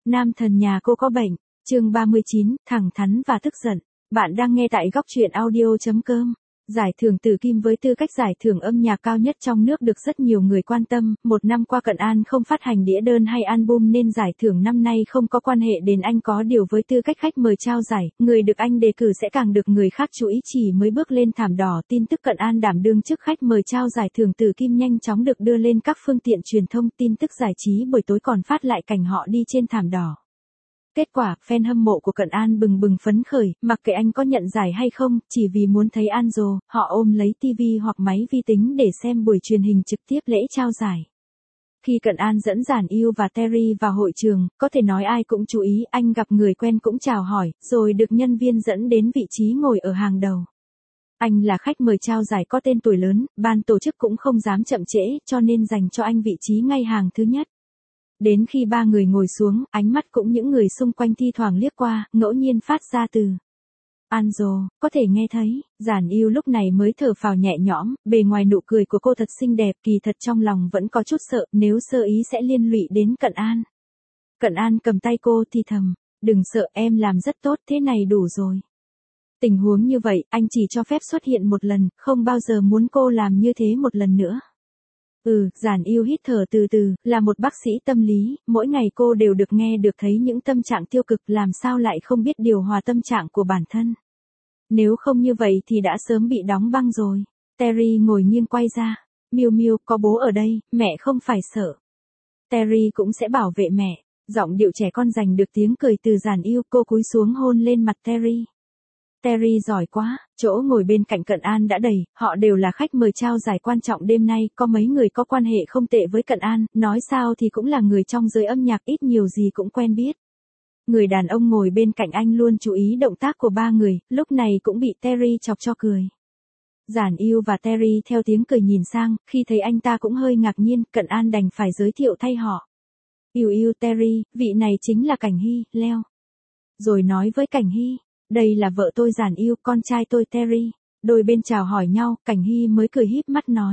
Nam thần nhà cô có bệnh. Chương 39, thẳng thắn và tức giận. Bạn đang nghe tại góc truyện audio.com. Giải thưởng Tử Kim với tư cách giải thưởng âm nhạc cao nhất trong nước được rất nhiều người quan tâm. Một năm qua Cận An không phát hành đĩa đơn hay album nên giải thưởng năm nay không có quan hệ đến anh, có điều với tư cách khách mời trao giải, người được anh đề cử sẽ càng được người khác chú ý. Chỉ mới bước lên thảm đỏ, tin tức Cận An đảm đương chức khách mời trao giải thưởng Tử Kim nhanh chóng được đưa lên các phương tiện truyền thông. Tin tức giải trí buổi tối còn phát lại cảnh họ đi trên thảm đỏ. Kết quả, fan hâm mộ của Cận An bừng bừng phấn khởi, mặc kệ anh có nhận giải hay không, chỉ vì muốn thấy An rồi, họ ôm lấy TV hoặc máy vi tính để xem buổi truyền hình trực tiếp lễ trao giải. Khi Cận An dẫn Giản Yêu và Terry vào hội trường, có thể nói ai cũng chú ý, anh gặp người quen cũng chào hỏi, rồi được nhân viên dẫn đến vị trí ngồi ở hàng đầu. Anh là khách mời trao giải có tên tuổi lớn, ban tổ chức cũng không dám chậm trễ, cho nên dành cho anh vị trí ngay hàng thứ nhất. Đến khi ba người ngồi xuống, ánh mắt cũng những người xung quanh thi thoảng liếc qua, ngẫu nhiên phát ra từ Anjo, có thể nghe thấy. Giản Yêu lúc này mới thở phào nhẹ nhõm, bề ngoài nụ cười của cô thật xinh đẹp, kỳ thật trong lòng vẫn có chút sợ, nếu sơ ý sẽ liên lụy đến Cận An. Cận An cầm tay cô thì thầm, đừng sợ, em làm rất tốt, thế này đủ rồi. Tình huống như vậy, anh chỉ cho phép xuất hiện một lần, không bao giờ muốn cô làm như thế một lần nữa. Giản Yêu hít thở từ từ, là một bác sĩ tâm lý, mỗi ngày cô đều được nghe được thấy những tâm trạng tiêu cực, làm sao lại không biết điều hòa tâm trạng của bản thân. Nếu không như vậy thì đã sớm bị đóng băng rồi. Terry ngồi nghiêng quay ra. Miu Miu, có bố ở đây, mẹ không phải sợ. Terry cũng sẽ bảo vệ mẹ. Giọng điệu trẻ con giành được tiếng cười từ Giản Yêu, cô cúi xuống hôn lên mặt Terry. Terry giỏi quá, chỗ ngồi bên cạnh Cận An đã đầy, họ đều là khách mời trao giải quan trọng đêm nay, có mấy người có quan hệ không tệ với Cận An, nói sao thì cũng là người trong giới âm nhạc, ít nhiều gì cũng quen biết. Người đàn ông ngồi bên cạnh anh luôn chú ý động tác của ba người, lúc này cũng bị Terry chọc cho cười. Giản Yêu và Terry theo tiếng cười nhìn sang, khi thấy anh ta cũng hơi ngạc nhiên, Cận An đành phải giới thiệu thay họ. Yêu Terry, vị này chính là Cảnh Hy, Leo. Rồi nói với Cảnh Hy. Đây là vợ tôi Giản Yêu, con trai tôi Terry. Đôi bên chào hỏi nhau, Cảnh Hy mới cười híp mắt nói.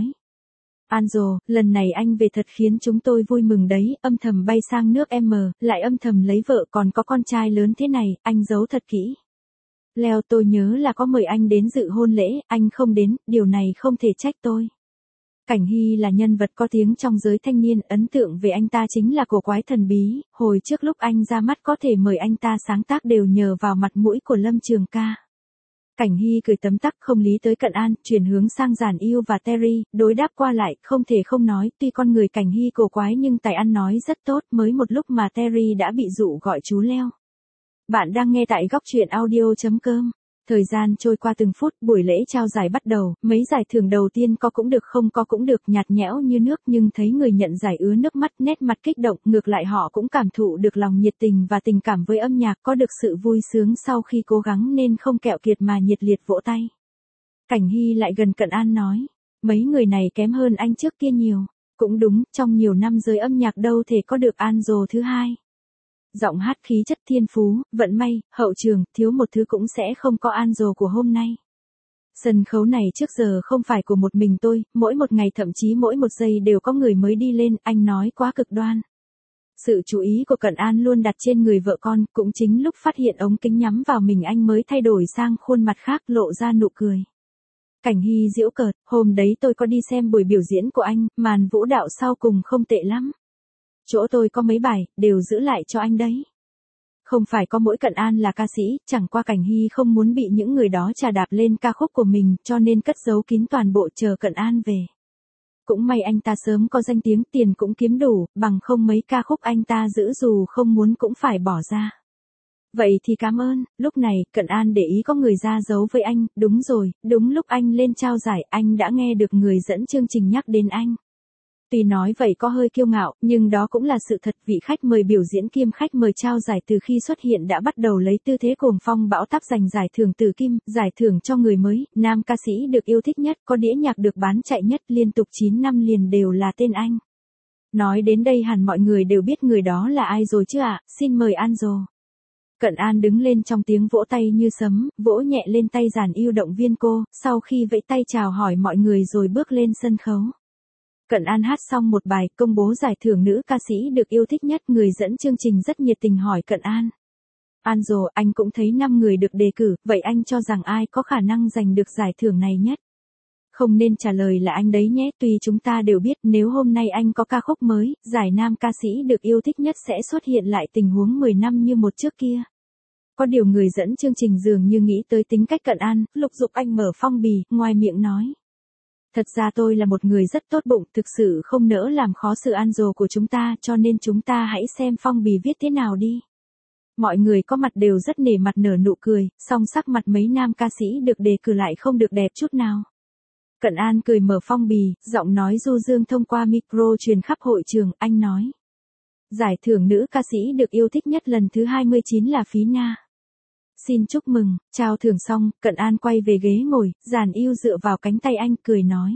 Anjo, lần này anh về thật khiến chúng tôi vui mừng đấy, âm thầm bay sang nước M, lại âm thầm lấy vợ, còn có con trai lớn thế này, anh giấu thật kỹ. Leo, tôi nhớ là có mời anh đến dự hôn lễ, anh không đến, điều này không thể trách tôi. Cảnh Hy là nhân vật có tiếng trong giới thanh niên, ấn tượng về anh ta chính là cổ quái thần bí, hồi trước lúc anh ra mắt có thể mời anh ta sáng tác đều nhờ vào mặt mũi của Lâm Trường Ca. Cảnh Hy cười tấm tắc không lý tới Cận An, chuyển hướng sang Giản Yêu và Terry, đối đáp qua lại, không thể không nói, tuy con người Cảnh Hy cổ quái nhưng tài ăn nói rất tốt, mới một lúc mà Terry đã bị dụ gọi chú Leo. Bạn đang nghe tại góc truyện audio.com. Thời gian trôi qua từng phút, buổi lễ trao giải bắt đầu, mấy giải thưởng đầu tiên có cũng được không có cũng được, nhạt nhẽo như nước, nhưng thấy người nhận giải ứa nước mắt, nét mặt kích động, ngược lại họ cũng cảm thụ được lòng nhiệt tình và tình cảm với âm nhạc, có được sự vui sướng sau khi cố gắng nên không keo kiệt mà nhiệt liệt vỗ tay. Cảnh Hy lại gần Cận An nói, mấy người này kém hơn anh trước kia nhiều. Cũng đúng, trong nhiều năm giới âm nhạc đâu thể có được Anjo thứ hai. Giọng hát, khí chất, thiên phú, vận may, hậu trường, thiếu một thứ cũng sẽ không có Anjo của hôm nay. Sân khấu này trước giờ không phải của một mình tôi, mỗi một ngày thậm chí mỗi một giây đều có người mới đi lên, anh nói quá cực đoan. Sự chú ý của Cận An luôn đặt trên người vợ con, cũng chính lúc phát hiện ống kính nhắm vào mình anh mới thay đổi sang khuôn mặt khác, lộ ra nụ cười. Cảnh Hy giễu cợt, hôm đấy tôi có đi xem buổi biểu diễn của anh, màn vũ đạo sau cùng không tệ lắm. Chỗ tôi có mấy bài, đều giữ lại cho anh đấy. Không phải có mỗi Cận An là ca sĩ, chẳng qua Cảnh Hy không muốn bị những người đó chà đạp lên ca khúc của mình, cho nên cất giấu kín toàn bộ chờ Cận An về. Cũng may anh ta sớm có danh tiếng, tiền cũng kiếm đủ, bằng không mấy ca khúc anh ta giữ dù không muốn cũng phải bỏ ra. Vậy thì cảm ơn, lúc này, Cận An để ý có người ra giấu với anh, đúng rồi, đúng lúc anh lên trao giải, anh đã nghe được người dẫn chương trình nhắc đến anh. Tuy nói vậy có hơi kiêu ngạo, nhưng đó cũng là sự thật, vị khách mời biểu diễn kiêm khách mời trao giải từ khi xuất hiện đã bắt đầu lấy tư thế cuồng phong bão táp giành giải thưởng Tử Kim, giải thưởng cho người mới, nam ca sĩ được yêu thích nhất, có đĩa nhạc được bán chạy nhất, liên tục 9 năm liền đều là tên anh. Nói đến đây hẳn mọi người đều biết người đó là ai rồi chứ ạ, xin mời Anjo. Cận An đứng lên trong tiếng vỗ tay như sấm, vỗ nhẹ lên tay Giản Yêu động viên cô, sau khi vẫy tay chào hỏi mọi người rồi bước lên sân khấu. Cận An hát xong một bài công bố giải thưởng nữ ca sĩ được yêu thích nhất, người dẫn chương trình rất nhiệt tình hỏi Cận An. Anzo, anh cũng thấy 5 người được đề cử, vậy anh cho rằng ai có khả năng giành được giải thưởng này nhất? Không nên trả lời là anh đấy nhé, tuy chúng ta đều biết nếu hôm nay anh có ca khúc mới, giải nam ca sĩ được yêu thích nhất sẽ xuất hiện lại tình huống 10 năm như một trước kia. Có điều người dẫn chương trình dường như nghĩ tới tính cách Cận An, lục dục anh mở phong bì, ngoài miệng nói. Thật ra tôi là một người rất tốt bụng, thực sự không nỡ làm khó sự Anzo của chúng ta, cho nên chúng ta hãy xem phong bì viết thế nào đi. Mọi người có mặt đều rất nể mặt nở nụ cười, song sắc mặt mấy nam ca sĩ được đề cử lại không được đẹp chút nào. Cận An cười mở phong bì, giọng nói du dương thông qua micro truyền khắp hội trường, anh nói. Giải thưởng nữ ca sĩ được yêu thích nhất lần thứ 29 là Phí Na. Xin chúc mừng, trao thưởng xong, Cận An quay về ghế ngồi, Giản Yêu dựa vào cánh tay anh, cười nói.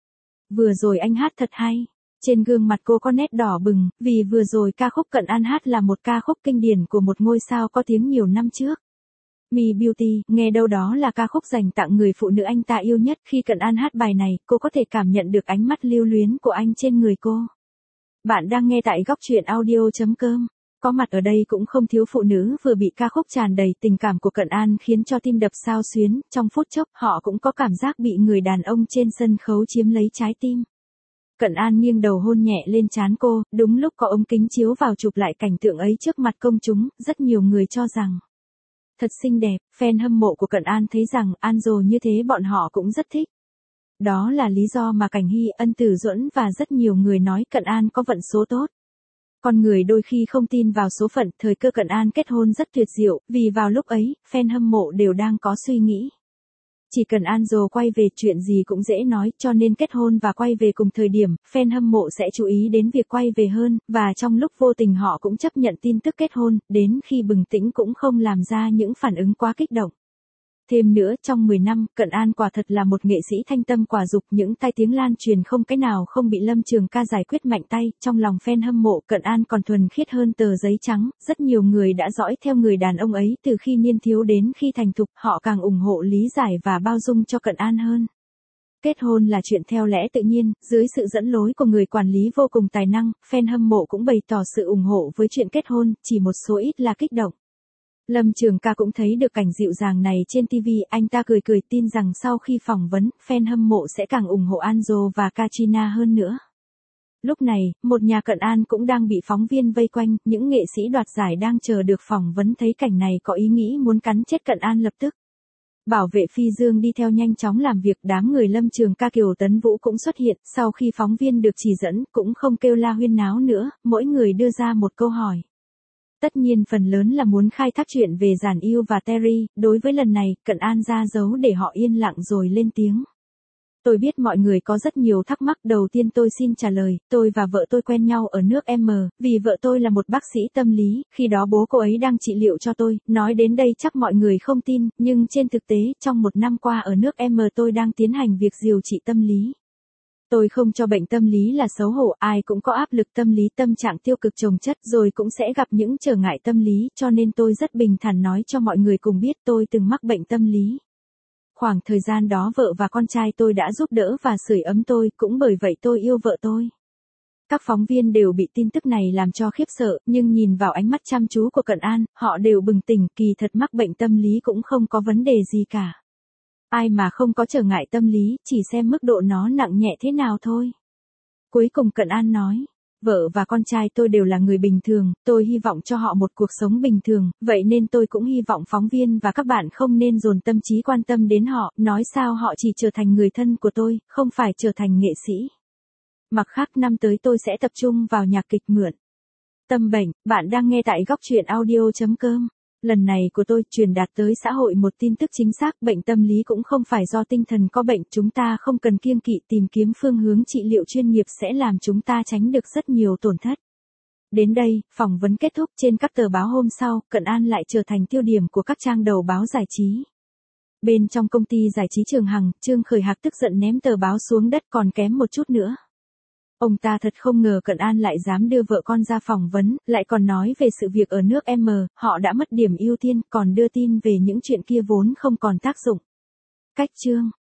Vừa rồi anh hát thật hay. Trên gương mặt cô có nét đỏ bừng, vì vừa rồi ca khúc Cận An hát là một ca khúc kinh điển của một ngôi sao có tiếng nhiều năm trước. Me Beauty, nghe đâu đó là ca khúc dành tặng người phụ nữ anh ta yêu nhất. Khi Cận An hát bài này, cô có thể cảm nhận được ánh mắt lưu luyến của anh trên người cô. Bạn đang nghe tại góc truyện audio.com. Có mặt ở đây cũng không thiếu phụ nữ vừa bị ca khúc tràn đầy tình cảm của Cận An khiến cho tim đập xao xuyến, trong phút chốc họ cũng có cảm giác bị người đàn ông trên sân khấu chiếm lấy trái tim. Cận An nghiêng đầu hôn nhẹ lên trán cô, đúng lúc có ống kính chiếu vào chụp lại cảnh tượng ấy trước mặt công chúng, rất nhiều người cho rằng thật xinh đẹp, fan hâm mộ của Cận An thấy rằng Anzo như thế bọn họ cũng rất thích. Đó là lý do mà Cảnh Hy, Ân Tử Duẫn và rất nhiều người nói Cận An có vận số tốt. Con người đôi khi không tin vào số phận, thời cơ Cận An kết hôn rất tuyệt diệu, vì vào lúc ấy, fan hâm mộ đều đang có suy nghĩ. Chỉ cần Anzo quay về chuyện gì cũng dễ nói, cho nên kết hôn và quay về cùng thời điểm, fan hâm mộ sẽ chú ý đến việc quay về hơn, và trong lúc vô tình họ cũng chấp nhận tin tức kết hôn, đến khi bừng tỉnh cũng không làm ra những phản ứng quá kích động. Thêm nữa, trong 10 năm, Cận An quả thật là một nghệ sĩ thanh tâm quả dục, những tai tiếng lan truyền không cái nào không bị Lâm Trường Ca giải quyết mạnh tay, trong lòng fan hâm mộ Cận An còn thuần khiết hơn tờ giấy trắng, rất nhiều người đã dõi theo người đàn ông ấy từ khi niên thiếu đến khi thành thục, họ càng ủng hộ lý giải và bao dung cho Cận An hơn. Kết hôn là chuyện theo lẽ tự nhiên, dưới sự dẫn lối của người quản lý vô cùng tài năng, fan hâm mộ cũng bày tỏ sự ủng hộ với chuyện kết hôn, chỉ một số ít là kích động. Lâm Trường Ca cũng thấy được cảnh dịu dàng này trên TV, anh ta cười cười tin rằng sau khi phỏng vấn, fan hâm mộ sẽ càng ủng hộ Anzo và Katrina hơn nữa. Lúc này, một nhà Cận An cũng đang bị phóng viên vây quanh, những nghệ sĩ đoạt giải đang chờ được phỏng vấn thấy cảnh này có ý nghĩ muốn cắn chết Cận An lập tức. Bảo vệ Phi Dương đi theo nhanh chóng làm việc, đám người Lâm Trường Ca Kiều Tấn Vũ cũng xuất hiện, sau khi phóng viên được chỉ dẫn, cũng không kêu la huyên náo nữa, mỗi người đưa ra một câu hỏi. Tất nhiên phần lớn là muốn khai thác chuyện về Giản Yêu và Terry, đối với lần này, Cận An ra dấu để họ yên lặng rồi lên tiếng. Tôi biết mọi người có rất nhiều thắc mắc, đầu tiên tôi xin trả lời, tôi và vợ tôi quen nhau ở nước M, vì vợ tôi là một bác sĩ tâm lý, khi đó bố cô ấy đang trị liệu cho tôi, nói đến đây chắc mọi người không tin, nhưng trên thực tế, trong 1 năm qua ở nước M tôi đang tiến hành việc điều trị tâm lý. Tôi không cho bệnh tâm lý là xấu hổ, ai cũng có áp lực tâm lý, tâm trạng tiêu cực chồng chất rồi cũng sẽ gặp những trở ngại tâm lý, cho nên tôi rất bình thản nói cho mọi người cùng biết tôi từng mắc bệnh tâm lý. Khoảng thời gian đó vợ và con trai tôi đã giúp đỡ và sưởi ấm tôi, cũng bởi vậy tôi yêu vợ tôi. Các phóng viên đều bị tin tức này làm cho khiếp sợ, nhưng nhìn vào ánh mắt chăm chú của Cận An, họ đều bừng tỉnh, kỳ thật mắc bệnh tâm lý cũng không có vấn đề gì cả. Ai mà không có trở ngại tâm lý, chỉ xem mức độ nó nặng nhẹ thế nào thôi. Cuối cùng Cận An nói, vợ và con trai tôi đều là người bình thường, tôi hy vọng cho họ một cuộc sống bình thường, vậy nên tôi cũng hy vọng phóng viên và các bạn không nên dồn tâm trí quan tâm đến họ, nói sao họ chỉ trở thành người thân của tôi, không phải trở thành nghệ sĩ. Mặt khác năm tới tôi sẽ tập trung vào nhạc kịch mượn. Tâm bệnh, bạn đang nghe tại góc truyện audio.com. Lần này của tôi truyền đạt tới xã hội một tin tức chính xác, bệnh tâm lý cũng không phải do tinh thần có bệnh, chúng ta không cần kiêng kỵ, tìm kiếm phương hướng trị liệu chuyên nghiệp sẽ làm chúng ta tránh được rất nhiều tổn thất. Đến đây, phỏng vấn kết thúc, trên các tờ báo hôm sau, Cận An lại trở thành tiêu điểm của các trang đầu báo giải trí. Bên trong công ty giải trí Trường Hằng, Trương Khởi Hạc tức giận ném tờ báo xuống đất, còn kém một chút nữa. Ông ta thật không ngờ Cận An lại dám đưa vợ con ra phỏng vấn, lại còn nói về sự việc ở nước M, họ đã mất điểm ưu tiên, còn đưa tin về những chuyện kia vốn không còn tác dụng. Cách chương